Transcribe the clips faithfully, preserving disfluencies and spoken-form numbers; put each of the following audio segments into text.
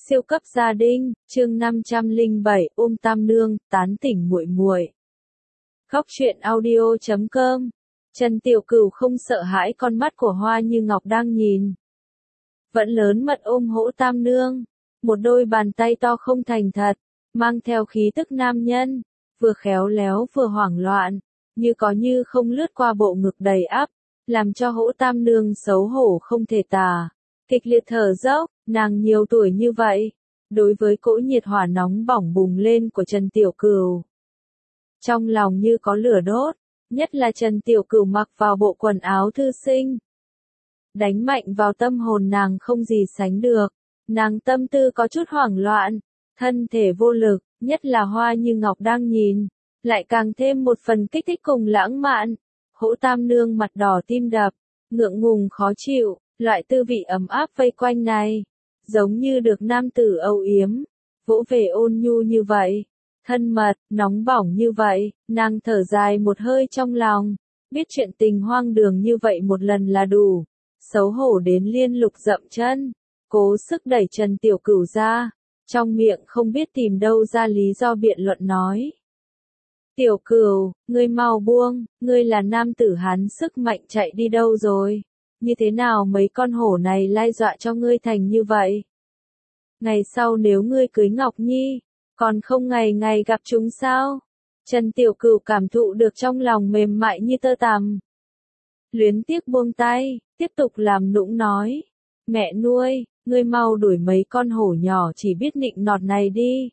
Siêu cấp gia đình, chương năm trăm lẻ bảy, ôm tam nương, tán tỉnh muội muội. Góc truyện audio chấm com. Trần Tiểu Cửu không sợ hãi con mắt của Hoa Như Ngọc đang nhìn. Vẫn lớn mật ôm hỗ tam nương, một đôi bàn tay to không thành thật, mang theo khí tức nam nhân, vừa khéo léo vừa hoảng loạn, như có như không lướt qua bộ ngực đầy ắp, làm cho hỗ tam nương xấu hổ không thể tả. Kịch liệt thở dốc, nàng nhiều tuổi như vậy, đối với cỗ nhiệt hỏa nóng bỏng bùng lên của Trần Tiểu Cửu. Trong lòng như có lửa đốt, nhất là Trần Tiểu Cửu mặc vào bộ quần áo thư sinh. Đánh mạnh vào tâm hồn nàng không gì sánh được, nàng tâm tư có chút hoảng loạn, thân thể vô lực, nhất là Hoa Như Ngọc đang nhìn, lại càng thêm một phần kích thích cùng lãng mạn. Hỗ tam nương mặt đỏ tim đập, ngượng ngùng khó chịu. Loại tư vị ấm áp vây quanh này, giống như được nam tử âu yếm, vỗ về ôn nhu như vậy, thân mật, nóng bỏng như vậy, nàng thở dài một hơi trong lòng, biết chuyện tình hoang đường như vậy một lần là đủ, xấu hổ đến liên lục dậm chân, cố sức đẩy Trần Tiểu Cửu ra, trong miệng không biết tìm đâu ra lý do biện luận nói. Tiểu Cửu, ngươi mau buông, ngươi là nam tử hán sức mạnh chạy đi đâu rồi? Như thế nào mấy con hổ này lai dọa cho ngươi thành như vậy? Ngày sau nếu ngươi cưới Ngọc Nhi, còn không ngày ngày gặp chúng sao? Trần Tiểu Cửu cảm thụ được trong lòng mềm mại như tơ tằm. Luyến tiếc buông tay, tiếp tục làm nũng nói. Mẹ nuôi, ngươi mau đuổi mấy con hổ nhỏ chỉ biết nịnh nọt này đi.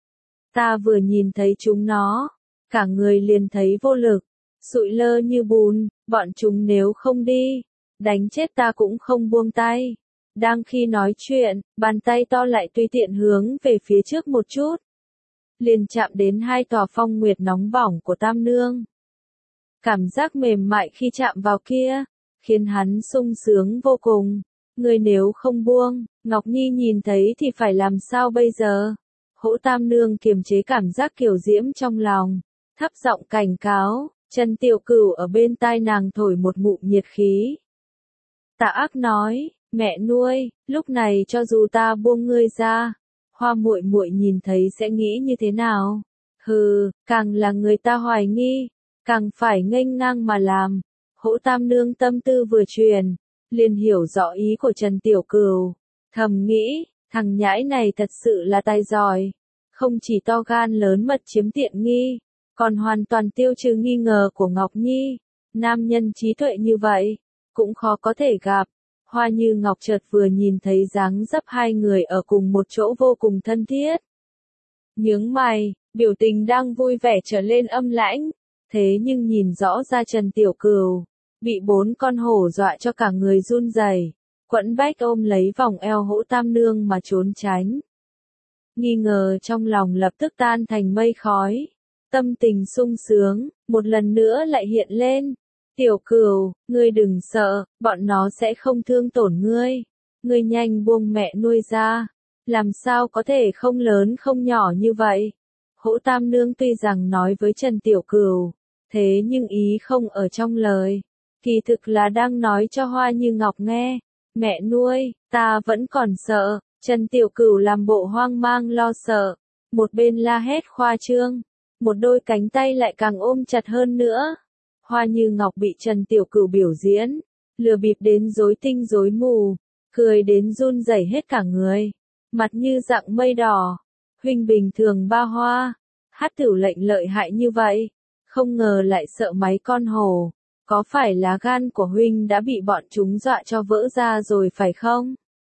Ta vừa nhìn thấy chúng nó, cả người liền thấy vô lực, sụi lơ như bùn, bọn chúng nếu không đi, đánh chết ta cũng không buông tay. Đang khi nói chuyện, bàn tay to lại tùy tiện hướng về phía trước một chút. Liền chạm đến hai tòa phong nguyệt nóng bỏng của tam nương. Cảm giác mềm mại khi chạm vào kia, khiến hắn sung sướng vô cùng. Người nếu không buông, Ngọc Nhi nhìn thấy thì phải làm sao bây giờ? Hỗ tam nương kiềm chế cảm giác kiều diễm trong lòng, thấp giọng cảnh cáo. Trần Tiểu Cửu ở bên tai nàng thổi một ngụm nhiệt khí. Tà ác nói, mẹ nuôi, lúc này cho dù ta buông ngươi ra, Hoa muội muội nhìn thấy sẽ nghĩ như thế nào? Hừ, càng là người ta hoài nghi, càng phải nghênh ngang mà làm. Hỗ tam nương tâm tư vừa truyền, liền hiểu rõ ý của Trần Tiểu Cửu, thầm nghĩ, thằng nhãi này thật sự là tài giỏi, không chỉ to gan lớn mật chiếm tiện nghi, còn hoàn toàn tiêu trừ nghi ngờ của Ngọc Nhi. Nam nhân trí tuệ như vậy, cũng khó có thể gặp. Hoa Như Ngọc chợt vừa nhìn thấy dáng dấp hai người ở cùng một chỗ vô cùng thân thiết. Nhướng mày, biểu tình đang vui vẻ trở lên âm lãnh, thế nhưng nhìn rõ ra Trần Tiểu Cửu, bị bốn con hổ dọa cho cả người run rẩy, quẫn bách ôm lấy vòng eo hỗ tam nương mà trốn tránh. Nghi ngờ trong lòng lập tức tan thành mây khói, tâm tình sung sướng, một lần nữa lại hiện lên. Tiểu Cửu, ngươi đừng sợ, bọn nó sẽ không thương tổn ngươi. Ngươi nhanh buông mẹ nuôi ra. Làm sao có thể không lớn không nhỏ như vậy? Hỗ tam nương tuy rằng nói với Trần Tiểu Cửu, thế nhưng ý không ở trong lời. Kỳ thực là đang nói cho Hoa Như Ngọc nghe. Mẹ nuôi, ta vẫn còn sợ. Trần Tiểu Cửu làm bộ hoang mang lo sợ. Một bên la hét khoa trương. Một đôi cánh tay lại càng ôm chặt hơn nữa. Hoa Như Ngọc bị Trần Tiểu Cửu biểu diễn, lừa bịp đến rối tinh rối mù, cười đến run rẩy hết cả người, mặt như dạng mây đỏ. Huynh bình thường ba hoa, hát tửu lệnh lợi hại như vậy, không ngờ lại sợ mấy con hổ, có phải lá gan của huynh đã bị bọn chúng dọa cho vỡ ra rồi phải không?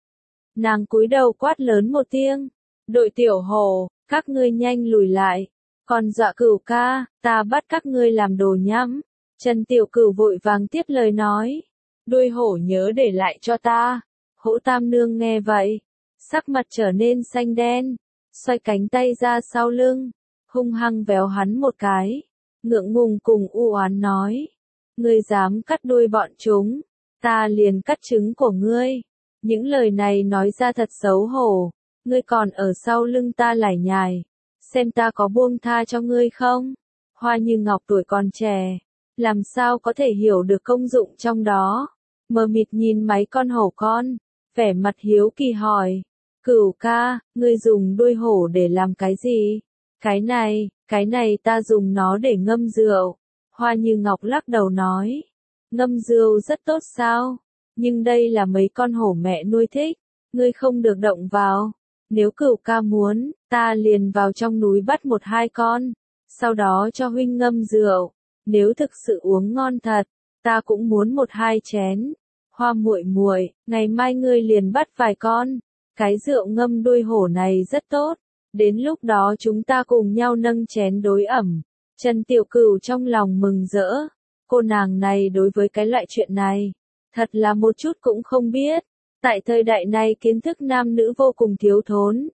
Nàng cúi đầu quát lớn một tiếng, đội tiểu hổ, các ngươi nhanh lùi lại, còn dọa Cửu ca, ta bắt các ngươi làm đồ nhắm. Trần Tiểu Cửu vội vàng tiếp lời nói, đuôi hổ nhớ để lại cho ta. Hỗ tam nương nghe vậy, sắc mặt trở nên xanh đen, xoay cánh tay ra sau lưng, hung hăng véo hắn một cái, ngượng ngùng cùng u oán nói, ngươi dám cắt đuôi bọn chúng, ta liền cắt trứng của ngươi. Những lời này nói ra thật xấu hổ, ngươi còn ở sau lưng ta lải nhải, xem ta có buông tha cho ngươi không? Hoa Như Ngọc tuổi còn trẻ, làm sao có thể hiểu được công dụng trong đó, mờ mịt nhìn mấy con hổ con, vẻ mặt hiếu kỳ hỏi, Cửu ca, ngươi dùng đuôi hổ để làm cái gì? Cái này, cái này ta dùng nó để ngâm rượu. Hoa Như Ngọc lắc đầu nói. Ngâm rượu rất tốt sao? Nhưng đây là mấy con hổ mẹ nuôi thích. Ngươi không được động vào. Nếu cửu ca muốn, ta liền vào trong núi bắt một hai con. Sau đó cho huynh ngâm rượu. Nếu thực sự uống ngon thật, ta cũng muốn một hai chén. Hoa muội muội, ngày mai ngươi liền bắt vài con. Cái rượu ngâm đuôi hổ này rất tốt. Đến lúc đó chúng ta cùng nhau nâng chén đối ẩm. Trần Tiểu Cửu trong lòng mừng rỡ. Cô nàng này đối với cái loại chuyện này, thật là một chút cũng không biết. Tại thời đại này kiến thức nam nữ vô cùng thiếu thốn.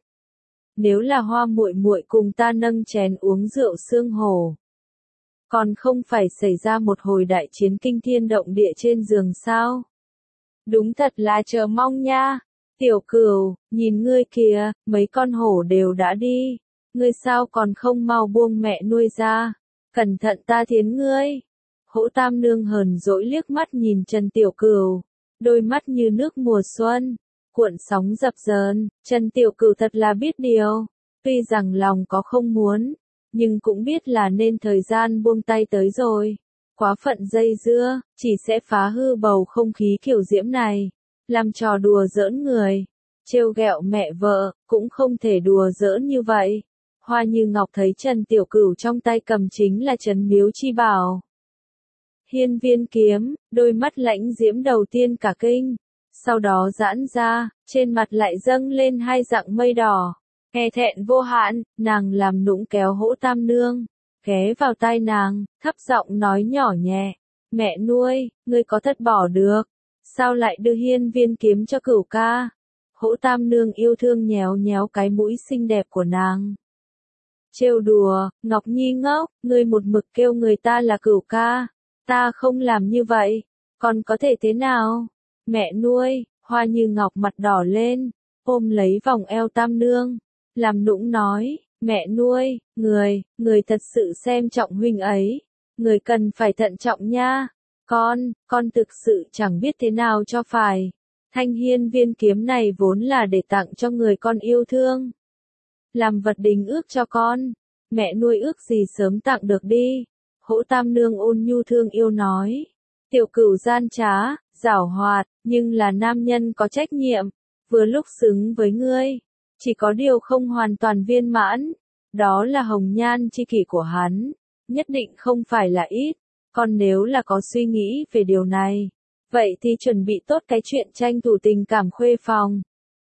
Nếu là Hoa muội muội cùng ta nâng chén uống rượu xương hổ, còn không phải xảy ra một hồi đại chiến kinh thiên động địa trên giường sao? Đúng thật là chờ mong nha. Tiểu Cửu, nhìn ngươi kìa, mấy con hổ đều đã đi. Ngươi sao còn không mau buông mẹ nuôi ra? Cẩn thận ta thiến ngươi. Hỗ Tam Nương hờn dỗi liếc mắt nhìn Trần Tiểu Cửu. Đôi mắt như nước mùa xuân, cuộn sóng dập dờn. Trần Tiểu Cửu thật là biết điều. Tuy rằng lòng có không muốn, nhưng cũng biết là nên thời gian buông tay tới rồi. Quá phận dây dưa, chỉ sẽ phá hư bầu không khí kiểu diễm này. Làm trò đùa giỡn người, trêu ghẹo mẹ vợ, cũng không thể đùa giỡn như vậy. Hoa Như Ngọc thấy Trần Tiểu Cửu trong tay cầm chính là Trấn Miếu Chi Bảo. Hiên Viên kiếm, đôi mắt lãnh diễm đầu tiên cả kinh, sau đó giãn ra, trên mặt lại dâng lên hai dạng mây đỏ. Nghe thẹn vô hạn, nàng làm nũng kéo Hỗ Tam Nương, ghé vào tai nàng, thấp giọng nói nhỏ nhẹ, mẹ nuôi, ngươi có thật bỏ được. Sao lại đưa hiên viên kiếm cho Cửu ca? Hỗ Tam Nương yêu thương nhéo nhéo cái mũi xinh đẹp của nàng. Trêu đùa, Ngọc Nhi ngốc, ngươi một mực kêu người ta là Cửu ca. Ta không làm như vậy, còn có thể thế nào? Mẹ nuôi, Hoa Như Ngọc mặt đỏ lên, ôm lấy vòng eo Tam Nương, làm nũng nói, mẹ nuôi, người, người thật sự xem trọng huynh ấy. Người cần phải thận trọng nha. Con, con thực sự chẳng biết thế nào cho phải. Thanh hiên viên kiếm này vốn là để tặng cho người con yêu thương. Làm vật đính ước cho con. Mẹ nuôi ước gì sớm tặng được đi. Hỗ Tam Nương ôn nhu thương yêu nói. Tiểu Cửu gian trá, giảo hoạt, nhưng là nam nhân có trách nhiệm. Vừa lúc xứng với ngươi. Chỉ có điều không hoàn toàn viên mãn. Đó là hồng nhan chi kỷ của hắn. Nhất định không phải là ít. Còn nếu là có suy nghĩ về điều này, vậy thì chuẩn bị tốt cái chuyện tranh thủ tình cảm khuê phòng.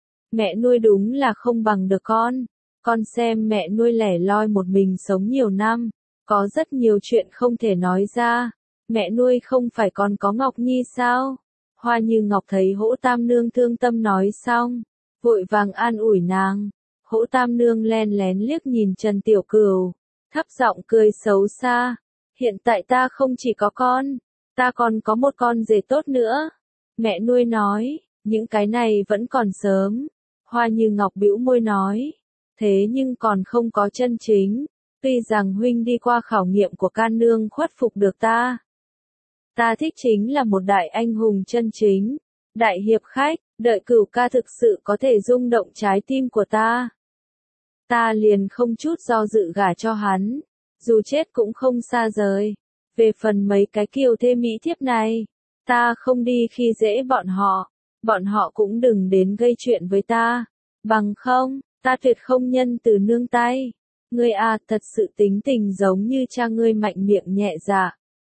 Mẹ nuôi đúng là không bằng được con. Con xem mẹ nuôi lẻ loi một mình sống nhiều năm, có rất nhiều chuyện không thể nói ra. Mẹ nuôi không phải còn có Ngọc Nhi sao? Hoa Như Ngọc thấy Hỗ Tam Nương thương tâm nói xong, vội vàng an ủi nàng. Hỗ Tam Nương len lén liếc nhìn Trần Tiểu Cửu, thấp giọng cười xấu xa. Hiện tại ta không chỉ có con, ta còn có một con rể tốt nữa. Mẹ nuôi nói, những cái này vẫn còn sớm. Hoa Như Ngọc bĩu môi nói, thế nhưng còn không có chân chính. Tuy rằng huynh đi qua khảo nghiệm của can nương khuất phục được ta. Ta thích chính là một đại anh hùng chân chính, đại hiệp khách, đợi Cửu ca thực sự có thể rung động trái tim của ta. Ta liền không chút do dự gả cho hắn. Dù chết cũng không xa rời. Về phần mấy cái kiều thê mỹ thiếp này, ta không đi khi dễ bọn họ. Bọn họ cũng đừng đến gây chuyện với ta. Bằng không, ta tuyệt không nhân từ nương tay. Ngươi à, thật sự tính tình giống như cha ngươi mạnh miệng nhẹ dạ.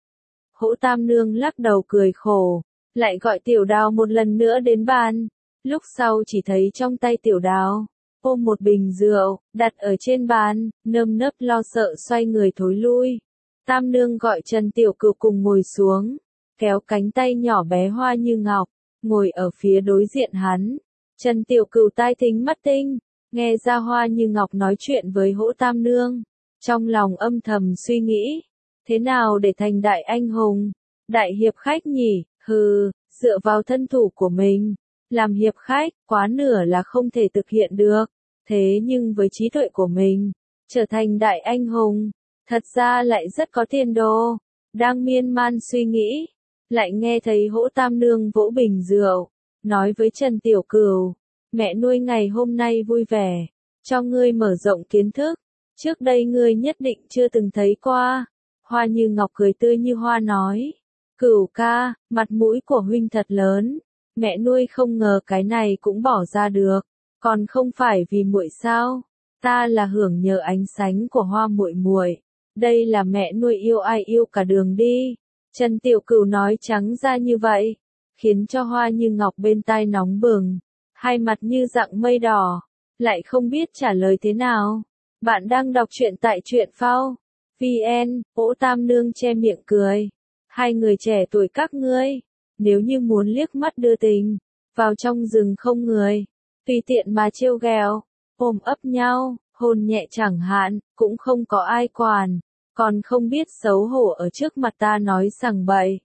Hỗ Tam Nương lắc đầu cười khổ, lại gọi Tiểu Đào một lần nữa đến bàn. Lúc sau chỉ thấy trong tay Tiểu Đào ôm một bình rượu, đặt ở trên bàn, nơm nớp lo sợ xoay người thối lui. Tam Nương gọi Trần Tiểu Cửu cùng ngồi xuống, kéo cánh tay nhỏ bé Hoa Như Ngọc, ngồi ở phía đối diện hắn. Trần Tiểu Cửu tai thính mắt tinh, nghe ra Hoa Như Ngọc nói chuyện với Hỗ Tam Nương, trong lòng âm thầm suy nghĩ, thế nào để thành đại anh hùng, đại hiệp khách nhỉ? Hừ, dựa vào thân thủ của mình, làm hiệp khách, quá nửa là không thể thực hiện được. Thế nhưng với trí tuệ của mình, trở thành đại anh hùng, thật ra lại rất có tiền đồ. Đang miên man suy nghĩ, lại nghe thấy Hỗ Tam Nương vỗ bình rượu, nói với Trần Tiểu Cửu, mẹ nuôi ngày hôm nay vui vẻ, cho ngươi mở rộng kiến thức, trước đây ngươi nhất định chưa từng thấy qua. Hoa Như Ngọc cười tươi như hoa nói, Cửu ca, mặt mũi của huynh thật lớn, mẹ nuôi không ngờ cái này cũng bỏ ra được, còn không phải vì muội sao? Ta là hưởng nhờ ánh sáng của Hoa muội muội, đây là mẹ nuôi yêu ai yêu cả đường đi. Trần Tiểu Cửu nói trắng ra như vậy, khiến cho Hoa Như Ngọc bên tai nóng bừng, hai mặt như dạng mây đỏ, lại không biết trả lời thế nào. Bạn đang đọc truyện tại truyện phao vê en, Hỗ Tam Nương che miệng cười. Hai người trẻ tuổi các ngươi, nếu như muốn liếc mắt đưa tình, vào trong rừng không người, tùy tiện mà trêu ghẹo, ôm ấp nhau, hôn nhẹ chẳng hạn, cũng không có ai quản, còn không biết xấu hổ ở trước mặt ta nói sằng bậy.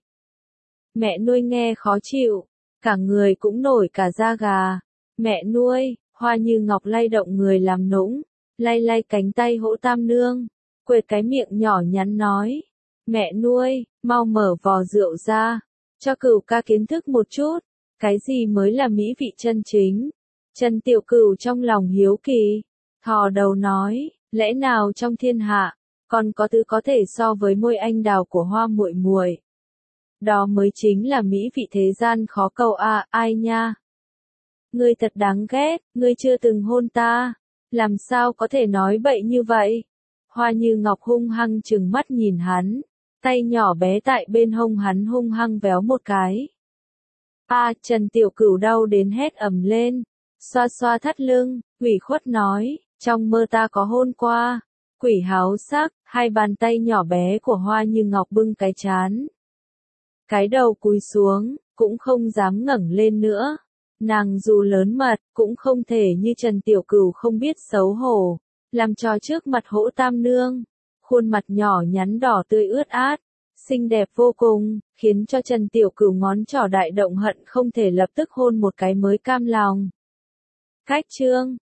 Mẹ nuôi nghe khó chịu, cả người cũng nổi cả da gà. Mẹ nuôi, Hoa Như Ngọc lay động người làm nũng, lay lay cánh tay Hỗ Tam Nương, quệt cái miệng nhỏ nhắn nói, mẹ nuôi, mau mở vò rượu ra, cho Cửu ca kiến thức một chút, cái gì mới là mỹ vị chân chính. Trần Tiểu Cửu trong lòng hiếu kỳ, thò đầu nói, lẽ nào trong thiên hạ, còn có thứ có thể so với môi anh đào của Hoa muội muội? Đó mới chính là mỹ vị thế gian khó cầu à, ai nha? Ngươi thật đáng ghét, ngươi chưa từng hôn ta, làm sao có thể nói bậy như vậy? Hoa Như Ngọc hung hăng trừng mắt nhìn hắn, tay nhỏ bé tại bên hông hắn hung hăng véo một cái. A, à, Trần Tiểu Cửu đau đến hét ầm lên, xoa xoa thắt lưng, ủy khuất nói, trong mơ ta có hôn qua. Quỷ háo sắc, hai bàn tay nhỏ bé của Hoa Như Ngọc bưng cái trán, cái đầu cúi xuống, cũng không dám ngẩng lên nữa. Nàng dù lớn mật, cũng không thể như Trần Tiểu Cửu không biết xấu hổ, làm trò trước mặt Hỗ Tam Nương. Khuôn mặt nhỏ nhắn đỏ tươi ướt át, xinh đẹp vô cùng, khiến cho Trần Tiểu Cửu ngón trỏ đại động hận không thể lập tức hôn một cái mới cam lòng. Cách chương